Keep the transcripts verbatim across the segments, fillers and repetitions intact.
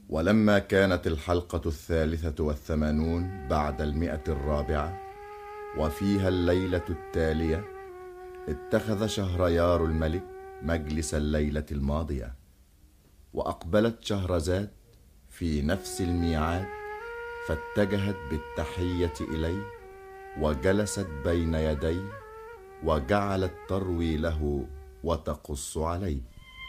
ولما كانت الحلقة الثالثة والثمانون بعد المئة الرابعة وفيها الليلة التالية، اتخذ شهريار الملك مجلس الليلة الماضية، وأقبلت شهرزاد في نفس الميعاد، فاتجهت بالتحية إليه وجلست بين يديه وجعلت تروي له وتقص عليه.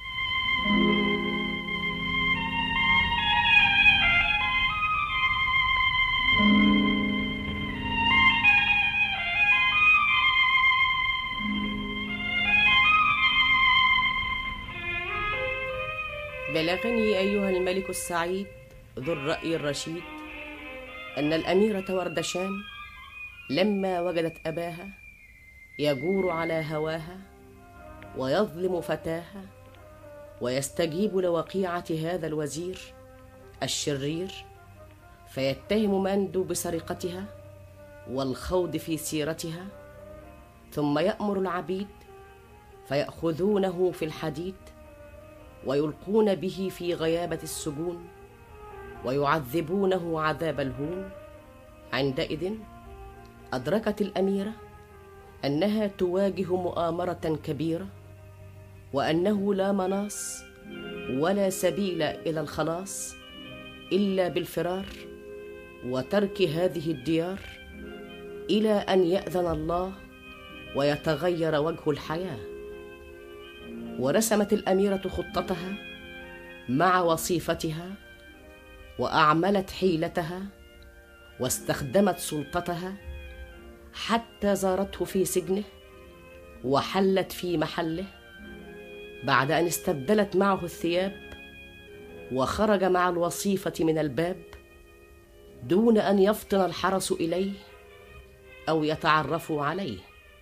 بلغني أيها الملك السعيد ذو الرأي الرشيد أن الأميرة وردشان لما وجدت أباها يجور على هواها ويظلم فتاها ويستجيب لوقيعة هذا الوزير الشرير، فيتهم مندو بسرقتها والخوض في سيرتها، ثم يأمر العبيد فيأخذونه في الحديد ويلقون به في غيابة السجون ويعذبونه عذاب الهون. عندئذ أدركت الأميرة أنها تواجه مؤامرة كبيرة، وأنه لا مناص ولا سبيل إلى الخلاص إلا بالفرار وترك هذه الديار، إلى أن يأذن الله ويتغير وجه الحياة. ورسمت الأميرة خطتها مع وصيفتها، وأعملت حيلتها واستخدمت سلطتها حتى زارته في سجنه وحلت في محله، بعد أن استبدلت معه الثياب وخرج مع الوصيفة من الباب دون أن يفطن الحرس إليه أو يتعرفوا عليه.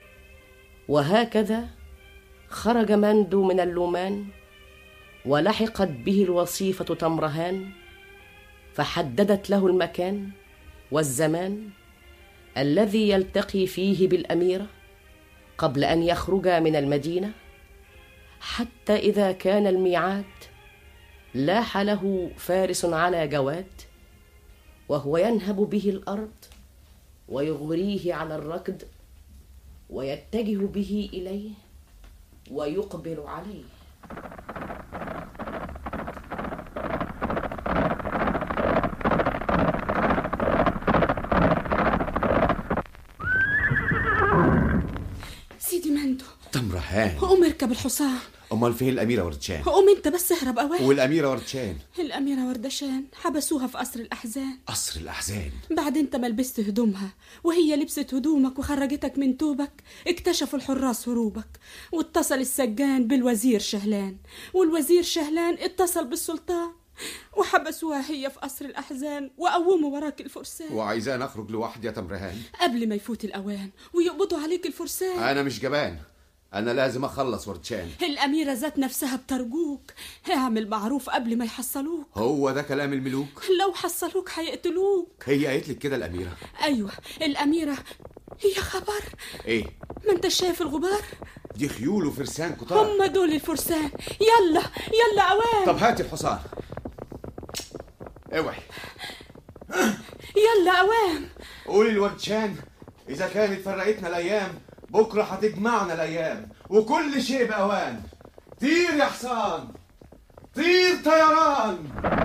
وهكذا خرج مندو من اللومان ولحقت به الوصيفة تمرهان، فحددت له المكان والزمان الذي يلتقي فيه بالأميرة قبل أن يخرج من المدينة، حتى إذا كان الميعاد لاح له فارس على جواد وهو ينهب به الأرض ويغريه على الركض ويتجه به إليه ويقبل عليه. سيدي مندو، تمرهان، قوم اركب الحصان. امال فين الاميره وردشان؟ قوم انت بس اهرب اوان. والاميره وردشان؟ الاميره وردشان حبسوها في قصر الاحزان. قصر الاحزان؟ بعد انت ما لبست هدومها وهي لبست هدومك وخرجتك من توبك، اكتشفوا الحراس هروبك، واتصل السجان بالوزير شهلان، والوزير شهلان اتصل بالسلطان، وحبسوها هي في قصر الأحزان وقوموا وراك الفرسان. وعايزان أخرج لوحدي يا تمرهان قبل ما يفوت الأوان ويقبضوا عليك الفرسان. أنا مش جبان، أنا لازم أخلص وردشان. الأميرة ذات نفسها بترجوك، اعمل معروف قبل ما يحصلوك. هو ده كلام الملوك؟ لو حصلوك هيقتلوك. هي قالت لك كده الأميرة؟ أيوة الأميرة. هي خبر إيه؟ ما أنت شايف الغبار؟ دي خيول وفرسان كتار. هم دول الفرسان. يلا يلا أوان. طب هاتي الحصان. اوعي. يلا أوان. قولي لوردشان إذا كانت فرقتنا الأيام بكرة هتجمعنا الأيام، وكل شيء بأوان. طير يا حصان، طير طيران.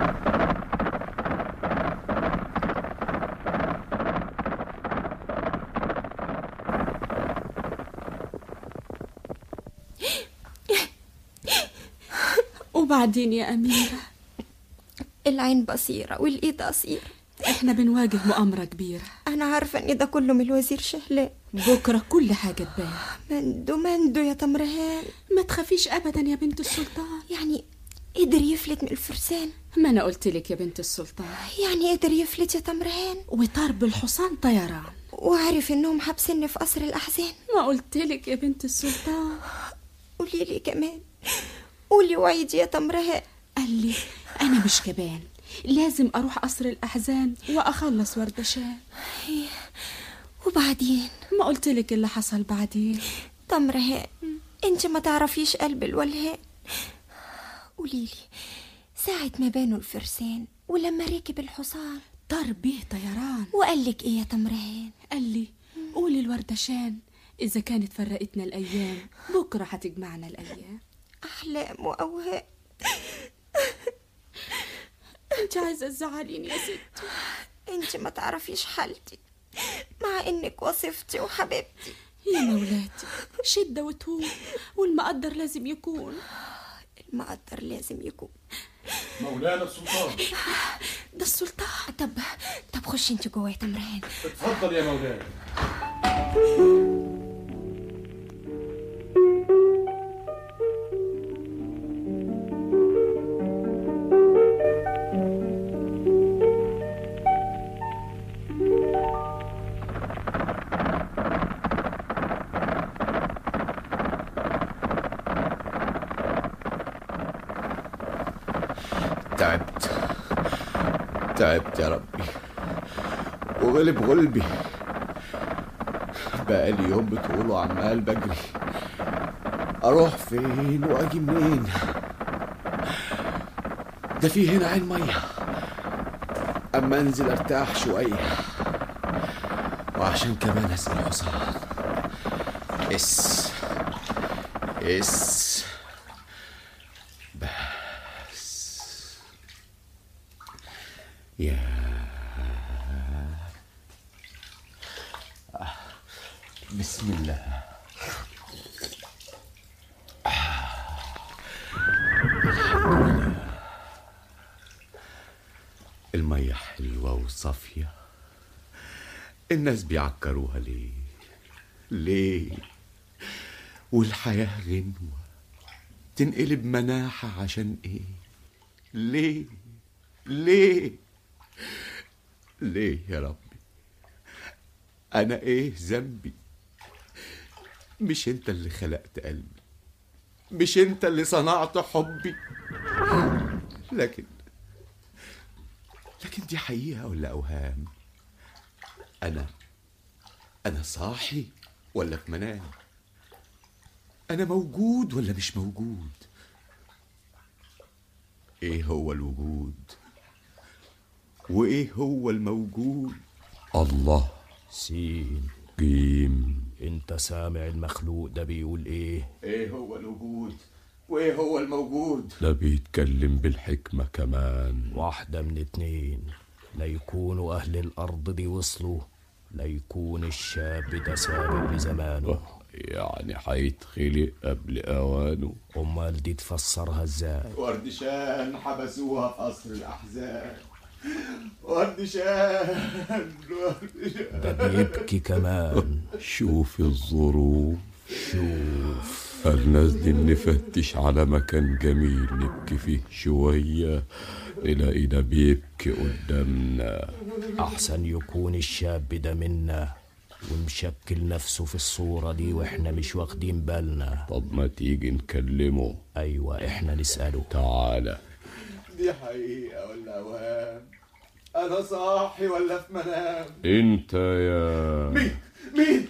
وبعدين يا أميرة؟ العين بصيرة والإيد قصيرة، احنا بنواجه مؤامرة كبيرة. أنا عارفة إن ده كله من الوزير شهلان. بكرة كل حاجة تبان. مندو مندو يا تمرهان، ما تخافيش أبدا يا بنت السلطان. يعني قدر يفلت من الفرسان؟ ما أنا قلت لك يا بنت السلطان. يعني قدر يفلت يا تمرهان؟ وطار بالحصان طيران، وعرف إنهم حابسيني في قصر الأحزان. ما قلت لك يا بنت السلطان. قولي لي كمان، قولي وعيدي يا تمرهان. قال لي أنا مش جبان، لازم أروح قصر الأحزان وأخلص وردشان. وبعدين؟ ما قلت لك اللي حصل بعدين. تمرهان انت ما تعرفيش قلب الولهان. قولي لي، ساعة ما بانوا الفرسان ولما ركب الحصان طار بيه طيران. وقال لك ايه يا تمرين؟ قال لي قولي الوردشان إذا كانت فرقتنا الأيام بكرة هتجمعنا الأيام. أحلام وأوهام. أنت عايزة تزعليني يا ستي؟ أنت ما تعرفيش حالتي مع إنك وصفتي وحبيبتي. يا مولاتي شدة وتهون، والمقدر لازم يكون. المقدر لازم يكون. مولانا السلطان. ده السلطان. طب طب خش انت جوه يا تمرين. اتفضل يا مولانا. تعبت تعبت يا ربي وغلب غلبي. بقالي يوم بتقولوا عمال بجري، اروح فين واجي منين؟ ده في هنا عين ميه، اما انزل ارتاح شويه وعشان كمان اسال الحصان. اس اس يا بسم الله. المية حلوة وصافية، الناس بيعكروها ليه ليه؟ والحياة غنوة تنقلب مناحة عشان ايه؟ ليه ليه ليه يا ربي؟ انا ايه ذنبي؟ مش انت اللي خلقت قلبي، مش انت اللي صنعت حبي. لكن لكن دي حقيقة ولا اوهام؟ انا انا صاحي ولا في منام؟ انا موجود ولا مش موجود؟ ايه هو الوجود وايه هو الموجود؟ الله. سين جيم. انت سامع المخلوق ده بيقول ايه؟ ايه هو الوجود وايه هو الموجود؟ ده بيتكلم بالحكمة كمان. واحدة من اتنين، لا يكونوا اهل الارض دي وصلوا، لا يكون الشاب ده سابق لزمانه. يعني هيتخلق قبل اوانه. امال دي تفسرها ازاي؟ وردشان حبسوها في قصر الاحزان. وردشان وردشان ده بيبكي كمان. شوف الظروف، شوف الناس دي نفتش على مكان جميل نبكي فيه شوية، نلاقينا بيبكي قدامنا. احسن يكون الشاب ده منا ومشكل نفسه في الصورة دي واحنا مش واخدين بالنا. طب ما تيجي نكلمه. ايوه احنا نسأله. تعالى. دي حقيقة ولا اوهام؟ انا صاحي ولا في منام؟ انت يا مين مين؟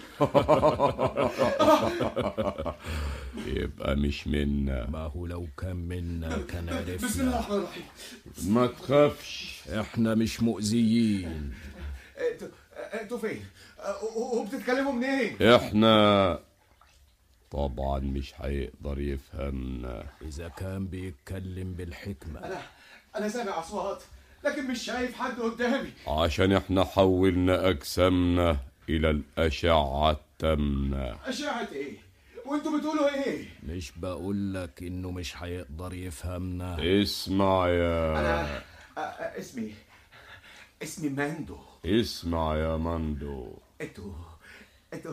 يبقى مش منا. ما هو لو كان منا كان عرفنا. بسم الله الرحمن الرحيم. ما تخافش، احنا مش مؤذيين. انتوا انتوا فين؟ وبتتكلموا منين؟ احنا طبعا مش هيقدر يفهمنا. اذا كان بيتكلم بالحكمة. انا انا سامع اصوات لكن مش شايف حد قدامي. عشان احنا حولنا اجسامنا الى الاشعة التامنة. اشعة ايه؟ وانتوا بتقولوا ايه؟ مش بقولك انه مش هيقدر يفهمنا. اسمع يا انا اسمي اسمي ماندو. اسمع يا ماندو. انتوا انتوا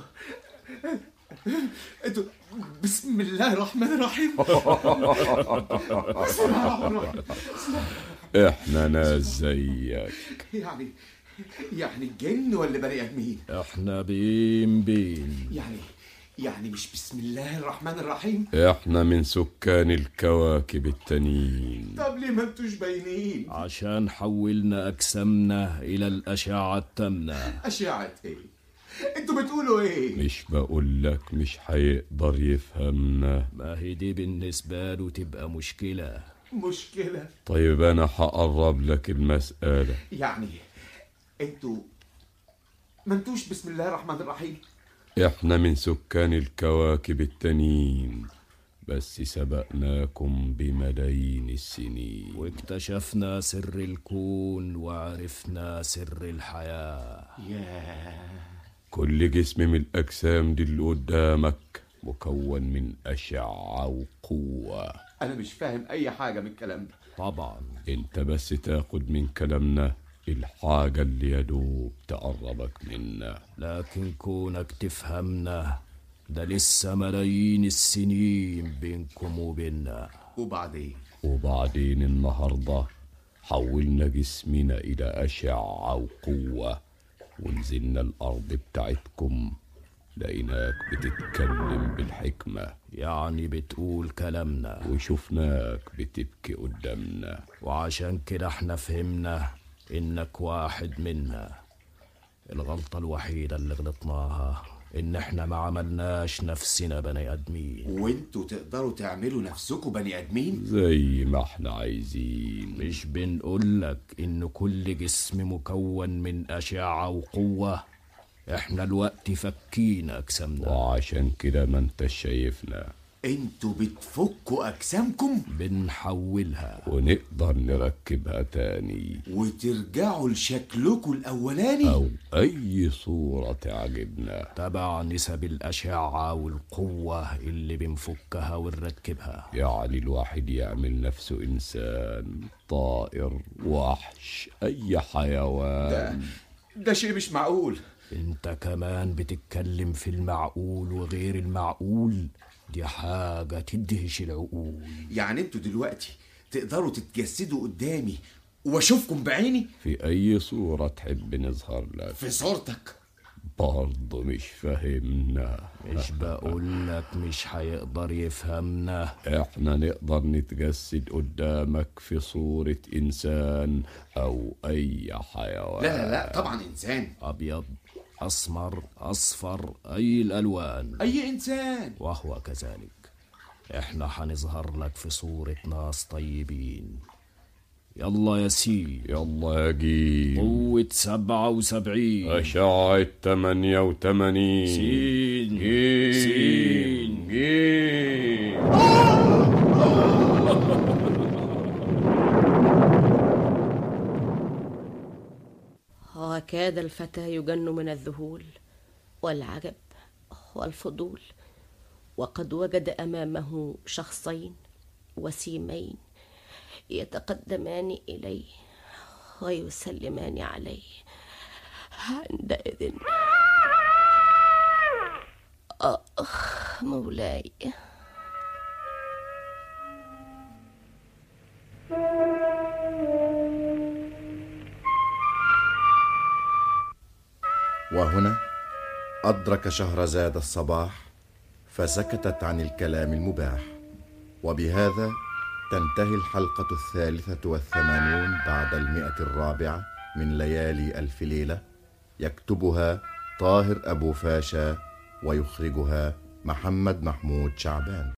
انتوا بسم الله الرحمن الرحيم. بسم الله الرحمن الرحيم. احنا ناس زيك. يعني يعني جن ولا بني ادمين؟ احنا بين بين يعني يعني مش بسم الله الرحمن الرحيم؟ احنا من سكان الكواكب التانيين. طب ليه ما انتوش باينين؟ عشان حولنا اجسامنا الى الاشعة التامنة. اشعة ايه؟ انتوا بتقولوا ايه؟ مش بقولك مش هيقدر يفهمنا. ما هي دي بالنسبة له تبقى مشكلة. مشكلة. طيب أنا هقرب لك المسألة. يعني انتوا ما انتوش بسم الله الرحمن الرحيم؟ احنا من سكان الكواكب التانيين، بس سبقناكم بملايين السنين، واكتشفنا سر الكون وعرفنا سر الحياة. ياه. كل جسم من الأجسام دي اللي قدامك مكون من أشعة وقوة. أنا مش فاهم أي حاجة من الكلام ده. طبعا انت بس تاخد من كلامنا الحاجة اللي يدوب تقربك منا، لكن كونك تفهمنا ده لسه ملايين السنين بينكم وبيننا. وبعدين وبعدين النهاردة حولنا جسمنا إلى أشعة وقوة، ونزلنا الأرض بتاعتكم لقيناك بتتكلم بالحكمة، يعني بتقول كلامنا، وشفناك بتبكي قدامنا، وعشان كده احنا فهمنا انك واحد منا. الغلطة الوحيدة اللي غلطناها ان احنا ما عملناش نفسنا بني ادمين. وانتوا تقدروا تعملوا نفسكم بني ادمين زي ما احنا عايزين. مش بنقولك ان كل جسم مكون من اشعة وقوة؟ احنا الوقت فكينا اجسامنا، وعشان كده ما انت شايفنا. انتوا بتفكوا اجسامكم بنحولها ونقدر نركبها تاني وترجعوا لشكلكم الاولاني او اي صورة تعجبنا تبع نسب الاشعة والقوة اللي بنفكها ونركبها. يعني الواحد يعمل نفسه انسان، طائر، وحش، اي حيوان. ده ده شيء مش معقول. انت كمان بتتكلم في المعقول وغير المعقول، دي حاجة تدهش العقول. يعني انتوا دلوقتي تقدروا تتجسدوا قدامي واشوفكم بعيني في اي صورة تحب نظهر لك؟ في صورتك برضه مش فاهمنا. مش بقولك مش هيقدر يفهمنا؟ احنا نقدر نتجسد قدامك في صورة انسان او اي حيوان. لا لا لا طبعا انسان. ابيض، أسمر، أصفر، أي الألوان، أي إنسان. وهو كذلك إحنا حنظهر لك في صورة ناس طيبين. يلا يا سي، يلا يا جيل. قوة سبعة وسبعين، أشعة تمانية وتمانين، سين جيل سين جيل. وكاد الفتى يجن من الذهول والعجب والفضول، وقد وجد أمامه شخصين وسيمين يتقدمان إليه ويسلمان عليه. عندئذ آخ مولاي. وهنا أدرك شهرزاد الصباح فسكتت عن الكلام المباح. وبهذا تنتهي الحلقة الثالثة والثمانون بعد المئة الرابعة من ليالي ألف ليلة، يكتبها طاهر أبو فاشا ويخرجها محمد محمود شعبان.